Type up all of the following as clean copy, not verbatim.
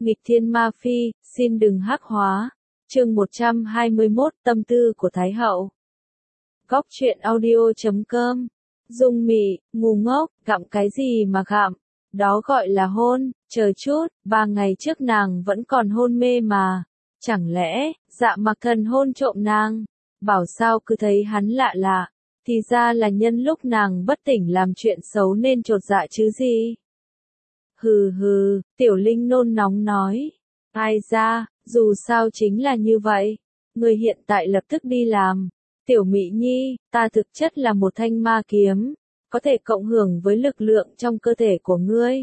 Nghịch thiên ma phi, xin đừng hắc hóa. Chương 121, tâm tư của Thái hậu. Góc truyện audio.com. Dung Mị, ngu ngốc, gặm cái gì mà gặm? Đó gọi là hôn, chờ chút, 3 ngày trước nàng vẫn còn hôn mê mà. Chẳng lẽ, Dạ Mặc Thần hôn trộm nàng? Bảo sao cứ thấy hắn lạ lạ. Thì ra là nhân lúc nàng bất tỉnh làm chuyện xấu nên chột dạ chứ gì. Hừ hừ, Tiểu Linh nôn nóng nói. Ai ra, dù sao chính là như vậy. Người hiện tại lập tức đi làm. Tiểu Mị Nhi, ta thực chất là một thanh ma kiếm, có thể cộng hưởng với lực lượng trong cơ thể của ngươi.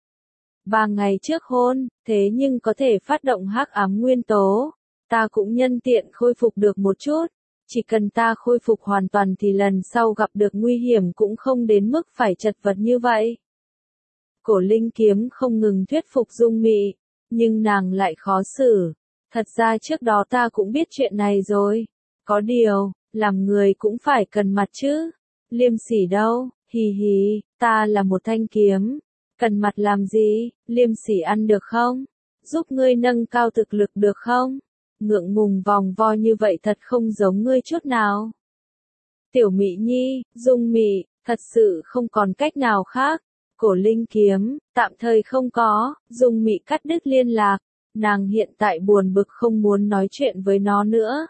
3 ngày trước hôn, thế nhưng có thể phát động hắc ám nguyên tố. Ta cũng nhân tiện khôi phục được một chút. Chỉ cần ta khôi phục hoàn toàn thì lần sau gặp được nguy hiểm cũng không đến mức phải chật vật như vậy. Cổ Linh kiếm không ngừng thuyết phục Dung Mị, nhưng nàng lại khó xử. Thật ra trước đó ta cũng biết chuyện này rồi. Có điều, làm người cũng phải cần mặt chứ. Liêm sỉ đâu, hì hì, ta là một thanh kiếm. Cần mặt làm gì, liêm sỉ ăn được không? Giúp ngươi nâng cao thực lực được không? Ngượng ngùng vòng vo như vậy thật không giống ngươi chút nào. Tiểu Mị Nhi, Dung Mị, thật sự không còn cách nào khác. Cổ Linh kiếm, tạm thời không có. Dung Mị cắt đứt liên lạc. Nàng hiện tại buồn bực không muốn nói chuyện với nó nữa.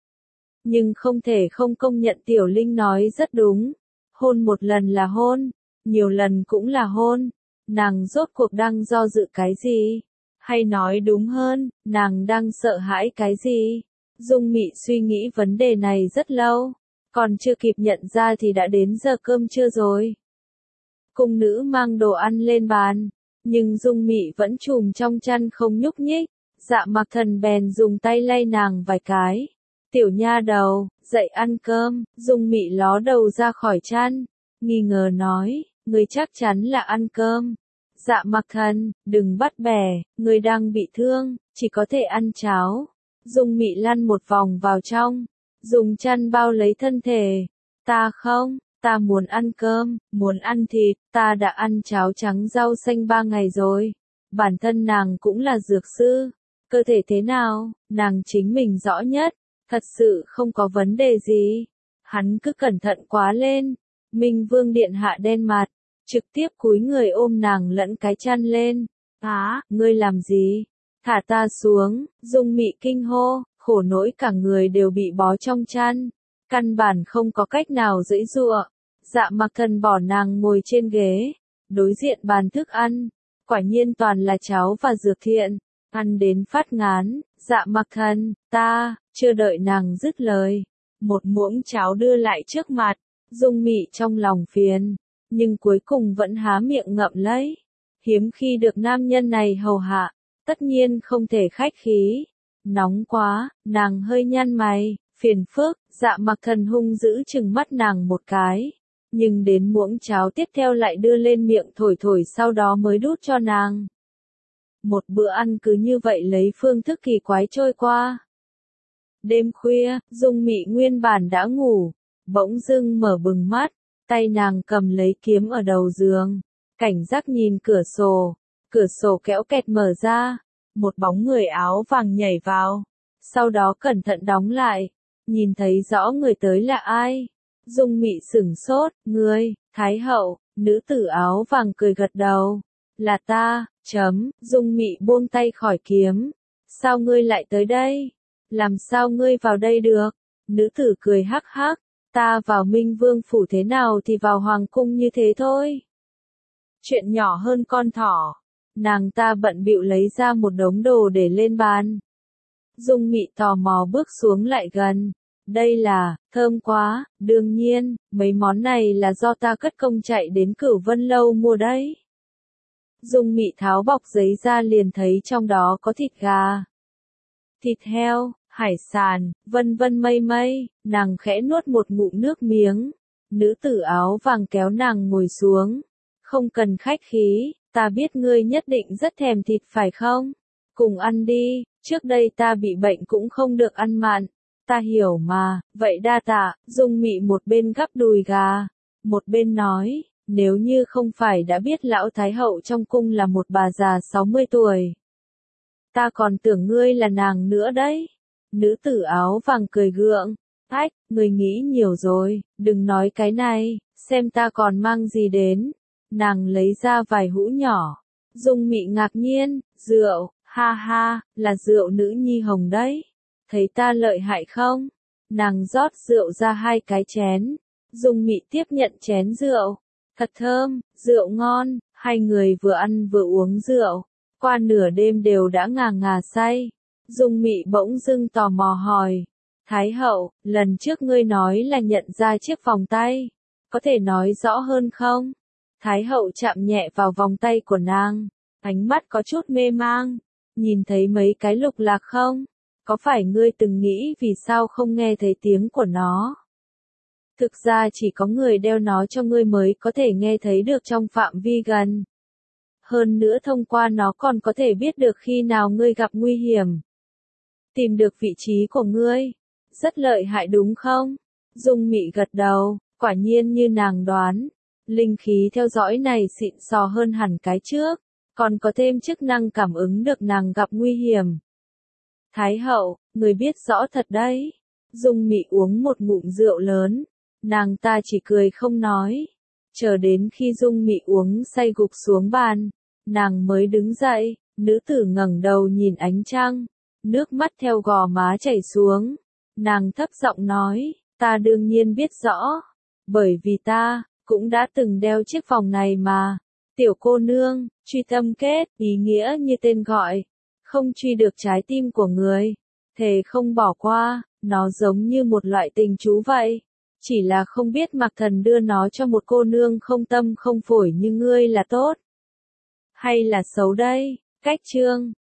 Nhưng không thể không công nhận Tiểu Linh nói rất đúng. Hôn một lần là hôn, nhiều lần cũng là hôn. Nàng rốt cuộc đang do dự cái gì? Hay nói đúng hơn, nàng đang sợ hãi cái gì? Dung Mị suy nghĩ vấn đề này rất lâu. Còn chưa kịp nhận ra thì đã đến giờ cơm trưa rồi. Cung nữ mang đồ ăn lên bàn. Nhưng Dung Mị vẫn chùm trong chăn không nhúc nhích. Dạ Mặc Thần bèn dùng tay lay nàng vài cái. Tiểu nha đầu, dậy ăn cơm. Dung Mị ló đầu ra khỏi chăn, nghi ngờ nói, ngươi chắc chắn là ăn cơm. Dạ Mặc Thần, đừng bắt bẻ, ngươi đang bị thương, chỉ có thể ăn cháo. Dung Mị lăn một vòng vào trong, dùng chăn bao lấy thân thể. Ta không, ta muốn ăn cơm, muốn ăn thịt, ta đã ăn cháo trắng rau xanh 3 ngày rồi. Bản thân nàng cũng là dược sư, cơ thể thế nào, nàng chính mình rõ nhất. Thật sự không có vấn đề gì. Hắn cứ cẩn thận quá lên. Minh Vương điện hạ đen mặt, trực tiếp cúi người ôm nàng lẫn cái chăn lên. Ngươi làm gì? Thả ta xuống. Dung Mị kinh hô, khổ nỗi cả người đều bị bó trong chăn. Căn bản không có cách nào giãy giụa. Dạ Mặc Thần bỏ nàng ngồi trên ghế, đối diện bàn thức ăn. Quả nhiên toàn là cháo và dược thiện. Ăn đến phát ngán. Dạ Mặc Thần, ta, chưa đợi nàng dứt lời. Một muỗng cháo đưa lại trước mặt. Dung Mị trong lòng phiền, nhưng cuối cùng vẫn há miệng ngậm lấy. Hiếm khi được nam nhân này hầu hạ, tất nhiên không thể khách khí. Nóng quá, nàng hơi nhăn mày, phiền phức. Dạ Mặc Thần hung dữ trừng mắt nàng một cái. Nhưng đến muỗng cháo tiếp theo lại đưa lên miệng thổi thổi, sau đó mới đút cho nàng. Một bữa ăn cứ như vậy lấy phương thức kỳ quái trôi qua. Đêm khuya, Dung Mị nguyên bản đã ngủ, bỗng dưng mở bừng mắt, tay nàng cầm lấy kiếm ở đầu giường, cảnh giác nhìn cửa sổ kéo kẹt mở ra, một bóng người áo vàng nhảy vào, sau đó cẩn thận đóng lại, nhìn thấy rõ người tới là ai. Dung Mị sửng sốt, ngươi, Thái hậu. Nữ tử áo vàng cười gật đầu, là ta. Dung Mị buông tay khỏi kiếm. Sao ngươi lại tới đây? Làm sao ngươi vào đây được? Nữ tử cười hắc hắc, ta vào Minh Vương phủ thế nào thì vào hoàng cung như thế thôi. Chuyện nhỏ hơn con thỏ. Nàng ta bận bịu lấy ra một đống đồ để lên bàn. Dung Mị tò mò bước xuống lại gần. Đây là, thơm quá, đương nhiên, mấy món này là do ta cất công chạy đến Cửu Vân Lâu mua đấy. Dung Mị tháo bọc giấy ra liền thấy trong đó có thịt gà, thịt heo, hải sản, vân vân mây mây. Nàng khẽ nuốt một ngụm nước miếng. Nữ tử áo vàng kéo nàng ngồi xuống. Không cần khách khí, ta biết ngươi nhất định rất thèm thịt phải không? Cùng ăn đi, trước đây ta bị bệnh cũng không được ăn mặn. Ta hiểu mà, vậy đa tạ. Dung Mị một bên gắp đùi gà, một bên nói. Nếu như không phải đã biết lão Thái hậu trong cung là một bà già 60 tuổi. Ta còn tưởng ngươi là nàng nữa đấy. Nữ tử áo vàng cười gượng. Ách, ngươi nghĩ nhiều rồi, đừng nói cái này, xem ta còn mang gì đến. Nàng lấy ra vài hũ nhỏ. Dung Mị ngạc nhiên, rượu, ha ha, là rượu nữ nhi hồng đấy. Thấy ta lợi hại không? Nàng rót rượu ra 2 cái chén. Dung Mị tiếp nhận chén rượu. Thật thơm, rượu ngon, hai người vừa ăn vừa uống rượu. Qua nửa đêm đều đã ngà ngà say. Dung Mị bỗng dưng tò mò hỏi. Thái hậu, lần trước ngươi nói là nhận ra chiếc vòng tay. Có thể nói rõ hơn không? Thái hậu chạm nhẹ vào vòng tay của nàng. Ánh mắt có chút mê mang. Nhìn thấy mấy cái lục lạc không? Có phải ngươi từng nghĩ vì sao không nghe thấy tiếng của nó? Thực ra chỉ có người đeo nó cho ngươi mới có thể nghe thấy được trong phạm vi gần. Hơn nữa thông qua nó còn có thể biết được khi nào ngươi gặp nguy hiểm. Tìm được vị trí của ngươi. Rất lợi hại đúng không? Dung Mị gật đầu, quả nhiên như nàng đoán. Linh khí theo dõi này xịn sò hơn hẳn cái trước, còn có thêm chức năng cảm ứng được nàng gặp nguy hiểm. Thái hậu, người biết rõ thật đấy. Dung Mị uống một ngụm rượu lớn, nàng ta chỉ cười không nói. Chờ đến khi Dung Mị uống say gục xuống bàn, nàng mới đứng dậy, nữ tử ngẩng đầu nhìn ánh trăng, nước mắt theo gò má chảy xuống. Nàng thấp giọng nói, ta đương nhiên biết rõ, bởi vì ta cũng đã từng đeo chiếc vòng này mà. Tiểu cô nương, truy tâm kết, ý nghĩa như tên gọi, không truy được trái tim của người, thề không bỏ qua, nó giống như một loại tình chú vậy. Chỉ là không biết Mạc Thần đưa nó cho một cô nương không tâm không phổi như ngươi là tốt, hay là xấu đây. Cách chương